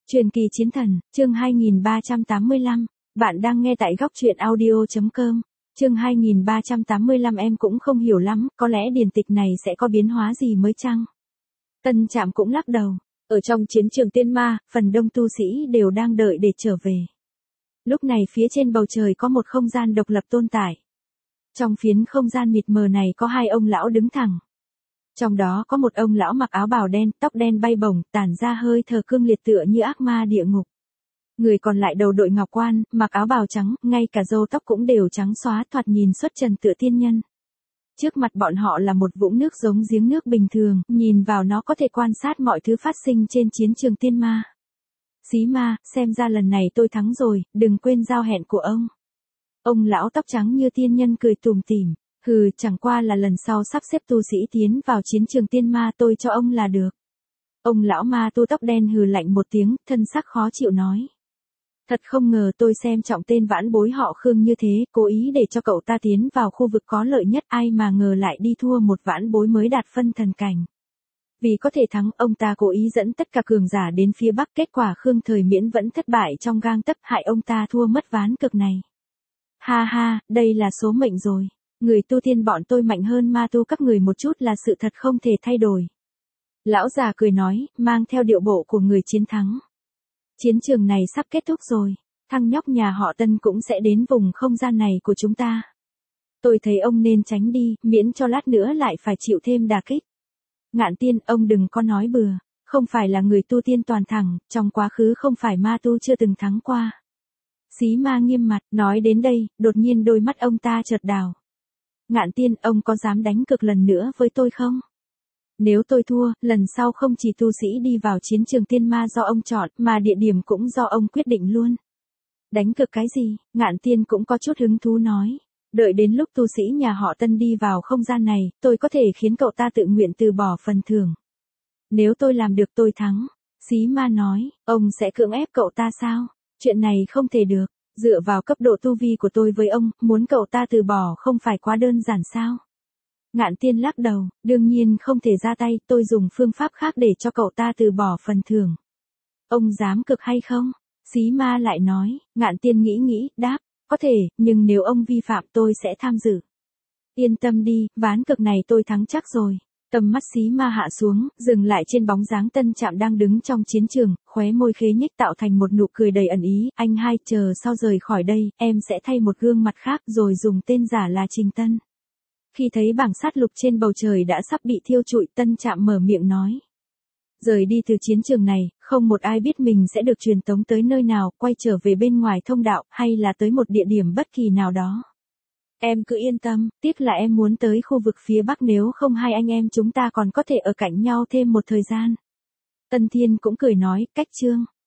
Truyền kỳ chiến thần, chương 2385, bạn đang nghe tại góc truyện audio.com, chương 2385 em cũng không hiểu lắm, có lẽ điển tịch này sẽ có biến hóa gì mới chăng? Tân Trạm cũng lắc đầu, ở trong chiến trường tiên ma, phần đông tu sĩ đều đang đợi để trở về. Lúc này phía trên bầu trời có một không gian độc lập tồn tại. Trong phiến không gian mịt mờ này có hai ông lão đứng thẳng. Trong đó có một ông lão mặc áo bào đen, tóc đen bay bổng, tản ra hơi thở cương liệt tựa như ác ma địa ngục. Người còn lại đầu đội ngọc quan, mặc áo bào trắng, ngay cả râu tóc cũng đều trắng xóa, thoạt nhìn xuất trần tựa tiên nhân. Trước mặt bọn họ là một vũng nước giống giếng nước bình thường, nhìn vào nó có thể quan sát mọi thứ phát sinh trên chiến trường tiên ma. Xí ma, xem ra lần này tôi thắng rồi, đừng quên giao hẹn của ông. Ông lão tóc trắng như tiên nhân cười tủm tỉm. Hừ, chẳng qua là lần sau sắp xếp tu sĩ tiến vào chiến trường tiên ma tôi cho ông là được. Ông lão ma tu tóc đen hừ lạnh một tiếng, thân sắc khó chịu nói. Thật không ngờ tôi xem trọng tên vãn bối họ Khương như thế, cố ý để cho cậu ta tiến vào khu vực có lợi nhất, ai mà ngờ lại đi thua một vãn bối mới đạt phân thần cảnh. Vì có thể thắng, ông ta cố ý dẫn tất cả cường giả đến phía bắc, kết quả Khương Thời Miễn vẫn thất bại trong gang tấc, hại ông ta thua mất ván cực này. Ha ha, đây là số mệnh rồi. Người tu tiên bọn tôi mạnh hơn ma tu các người một chút là sự thật không thể thay đổi. Lão già cười nói, mang theo điệu bộ của người chiến thắng. Chiến trường này sắp kết thúc rồi, thằng nhóc nhà họ Tân cũng sẽ đến vùng không gian này của chúng ta. Tôi thấy ông nên tránh đi, miễn cho lát nữa lại phải chịu thêm đả kích. Ngạn Tiên, ông đừng có nói bừa, không phải là người tu tiên toàn thẳng, trong quá khứ không phải ma tu chưa từng thắng qua. Xí ma nghiêm mặt, nói đến đây, đột nhiên đôi mắt ông ta chợt đào. Ngạn Tiên, ông có dám đánh cược lần nữa với tôi không? Nếu tôi thua, lần sau không chỉ tu sĩ đi vào chiến trường tiên ma do ông chọn, mà địa điểm cũng do ông quyết định luôn. Đánh cược cái gì? Ngạn Tiên cũng có chút hứng thú nói. Đợi đến lúc tu sĩ nhà họ Tân đi vào không gian này, tôi có thể khiến cậu ta tự nguyện từ bỏ phần thưởng. Nếu tôi làm được tôi thắng. Xí ma nói, ông sẽ cưỡng ép cậu ta sao? Chuyện này không thể được. Dựa vào cấp độ tu vi của tôi với ông, muốn cậu ta từ bỏ không phải quá đơn giản sao? Ngạn Tiên lắc đầu, đương nhiên không thể ra tay, tôi dùng phương pháp khác để cho cậu ta từ bỏ phần thưởng. Ông dám cực hay không? Xí ma lại nói, Ngạn Tiên nghĩ, đáp, có thể, nhưng nếu ông vi phạm tôi sẽ tham dự. Yên tâm đi, ván cực này tôi thắng chắc rồi. Tầm mắt xí ma hạ xuống, dừng lại trên bóng dáng Tân Trạm đang đứng trong chiến trường, khóe môi khế nhếch tạo thành một nụ cười đầy ẩn ý, anh hai, chờ sau rời khỏi đây, em sẽ thay một gương mặt khác rồi dùng tên giả là Trình Tân. Khi thấy bảng sát lục trên bầu trời đã sắp bị thiêu trụi, Tân Trạm mở miệng nói. Rời đi từ chiến trường này, không một ai biết mình sẽ được truyền tống tới nơi nào, quay trở về bên ngoài thông đạo, hay là tới một địa điểm bất kỳ nào đó. Em cứ yên tâm, tiếc là em muốn tới khu vực phía Bắc, nếu không hai anh em chúng ta còn có thể ở cạnh nhau thêm một thời gian. Tân Thiên cũng cười nói, cách chương.